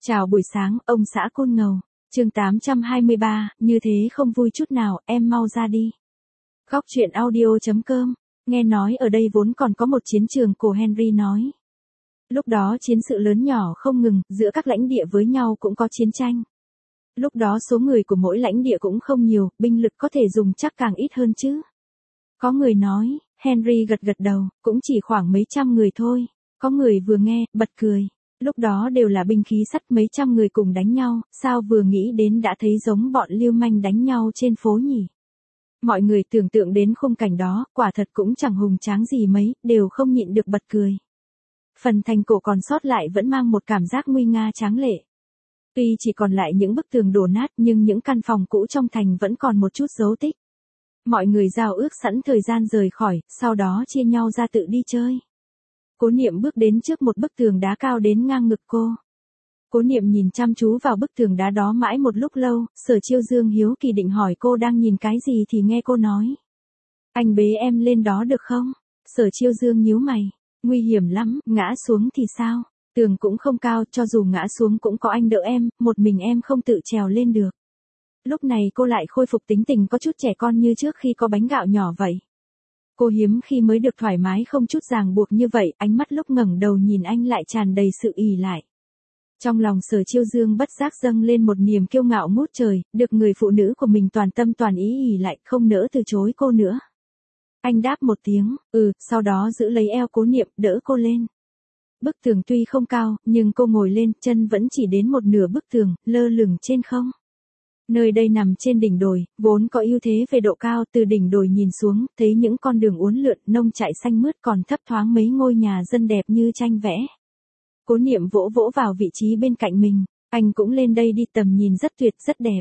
Chào buổi sáng, ông xã Côn Ngầu. Chương 823, như thế không vui chút nào, em mau ra đi. Góc truyện audio.com. Nghe nói ở đây vốn còn có một chiến trường, cổ Henry nói. Lúc đó chiến sự lớn nhỏ không ngừng, giữa các lãnh địa với nhau cũng có chiến tranh. Lúc đó số người của mỗi lãnh địa cũng không nhiều, binh lực có thể dùng chắc càng ít hơn chứ. Có người nói, Henry gật gật đầu, cũng chỉ khoảng mấy trăm người thôi. Có người vừa nghe, bật cười. Lúc đó đều là binh khí sắt, mấy trăm người cùng đánh nhau, sao vừa nghĩ đến đã thấy giống bọn lưu manh đánh nhau trên phố nhỉ. Mọi người tưởng tượng đến khung cảnh đó, quả thật cũng chẳng hùng tráng gì mấy, đều không nhịn được bật cười. Phần thành cổ còn sót lại vẫn mang một cảm giác nguy nga tráng lệ. Tuy chỉ còn lại những bức tường đổ nát nhưng những căn phòng cũ trong thành vẫn còn một chút dấu tích. Mọi người giao ước sẵn thời gian rời khỏi, sau đó chia nhau ra tự đi chơi. Cố Niệm bước đến trước một bức tường đá cao đến ngang ngực cô. Cố Niệm nhìn chăm chú vào bức tường đá đó mãi một lúc lâu, Sở Chiêu Dương hiếu kỳ định hỏi cô đang nhìn cái gì thì nghe cô nói. Anh bế em lên đó được không? Sở Chiêu Dương nhíu mày. Nguy hiểm lắm, ngã xuống thì sao? Tường cũng không cao, cho dù ngã xuống cũng có anh đỡ em, một mình em không tự trèo lên được. Lúc này cô lại khôi phục tính tình có chút trẻ con như trước khi có bánh gạo nhỏ vậy. Cô hiếm khi mới được thoải mái không chút ràng buộc như vậy, ánh mắt lúc ngẩng đầu nhìn anh lại tràn đầy sự ỷ lại. Trong lòng Sở Chiêu Dương bất giác dâng lên một niềm kiêu ngạo ngút trời, được người phụ nữ của mình toàn tâm toàn ý ỷ lại, không nỡ từ chối cô nữa. Anh đáp một tiếng, sau đó giữ lấy eo Cố Niệm, đỡ cô lên. Bức tường tuy không cao, nhưng cô ngồi lên, chân vẫn chỉ đến một nửa bức tường, lơ lửng trên không. Nơi đây nằm trên đỉnh đồi, vốn có ưu thế về độ cao, từ đỉnh đồi nhìn xuống, thấy những con đường uốn lượn, nông trại xanh mướt còn thấp thoáng mấy ngôi nhà dân đẹp như tranh vẽ. Cố Niệm vỗ vỗ vào vị trí bên cạnh mình, anh cũng lên đây đi, tầm nhìn rất tuyệt, rất đẹp.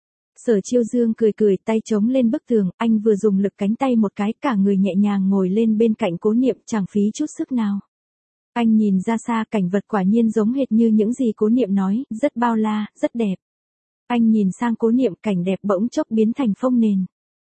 Sở Chiêu Dương cười cười, tay chống lên bức tường, anh vừa dùng lực cánh tay một cái, cả người nhẹ nhàng ngồi lên bên cạnh Cố Niệm, chẳng phí chút sức nào. Anh nhìn ra xa, cảnh vật quả nhiên giống hệt như những gì Cố Niệm nói, rất bao la, rất đẹp. Anh nhìn sang Cố Niệm, cảnh đẹp bỗng chốc biến thành phông nền.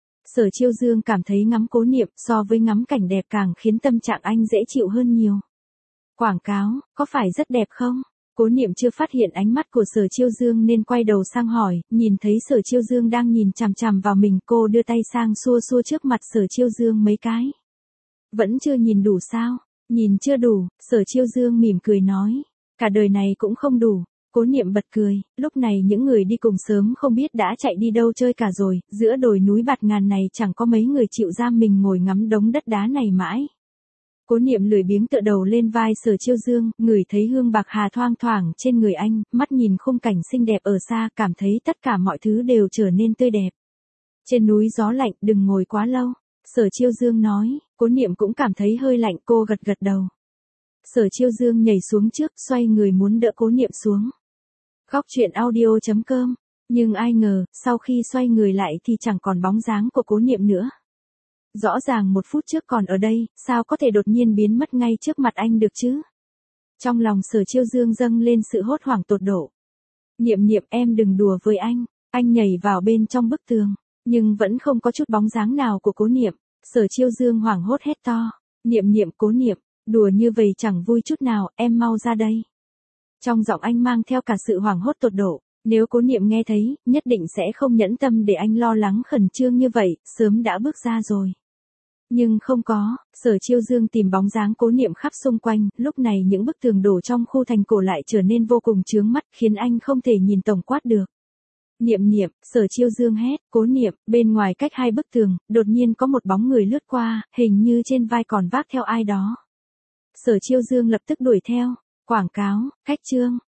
Sở Chiêu Dương cảm thấy ngắm Cố Niệm so với ngắm cảnh đẹp càng khiến tâm trạng anh dễ chịu hơn nhiều. Quảng cáo, có phải rất đẹp không? Cố Niệm chưa phát hiện ánh mắt của Sở Chiêu Dương nên quay đầu sang hỏi, nhìn thấy Sở Chiêu Dương đang nhìn chằm chằm vào mình, cô đưa tay sang xua xua trước mặt Sở Chiêu Dương mấy cái. Vẫn chưa nhìn đủ sao? Nhìn chưa đủ, Sở Chiêu Dương mỉm cười nói, cả đời này cũng không đủ. Cố Niệm bật cười, lúc này những người đi cùng sớm không biết đã chạy đi đâu chơi cả rồi, giữa đồi núi bạt ngàn này chẳng có mấy người chịu ra mình ngồi ngắm đống đất đá này mãi. Cố Niệm lười biếng tựa đầu lên vai Sở Chiêu Dương, ngửi thấy hương bạc hà thoang thoảng trên người anh, mắt nhìn khung cảnh xinh đẹp ở xa, cảm thấy tất cả mọi thứ đều trở nên tươi đẹp. Trên núi gió lạnh, đừng ngồi quá lâu. Sở Chiêu Dương nói, Cố Niệm cũng cảm thấy hơi lạnh, cô gật gật đầu. Sở Chiêu Dương nhảy xuống trước, xoay người muốn đỡ Cố Niệm xuống. Góc truyện audio.com. Nhưng ai ngờ, sau khi xoay người lại thì chẳng còn bóng dáng của Cố Niệm nữa. Rõ ràng một phút trước còn ở đây, sao có thể đột nhiên biến mất ngay trước mặt anh được chứ? Trong lòng Sở Chiêu Dương dâng lên sự hốt hoảng tột độ. Niệm Niệm, em đừng đùa với anh nhảy vào bên trong bức tường, nhưng vẫn không có chút bóng dáng nào của Cố Niệm. Sở Chiêu Dương hoảng hốt hét to, Niệm Niệm, Cố Niệm, đùa như vậy chẳng vui chút nào, em mau ra đây. Trong giọng anh mang theo cả sự hoảng hốt tột độ, nếu Cố Niệm nghe thấy, nhất định sẽ không nhẫn tâm để anh lo lắng khẩn trương như vậy, sớm đã bước ra rồi. Nhưng không có, Sở Chiêu Dương tìm bóng dáng Cố Niệm khắp xung quanh, lúc này những bức tường đổ trong khu thành cổ lại trở nên vô cùng chướng mắt, khiến anh không thể nhìn tổng quát được. Niệm Niệm, Sở Chiêu Dương hét, Cố Niệm, bên ngoài cách hai bức tường, đột nhiên có một bóng người lướt qua, hình như trên vai còn vác theo ai đó. Sở Chiêu Dương lập tức đuổi theo. Quảng cáo, cách chương.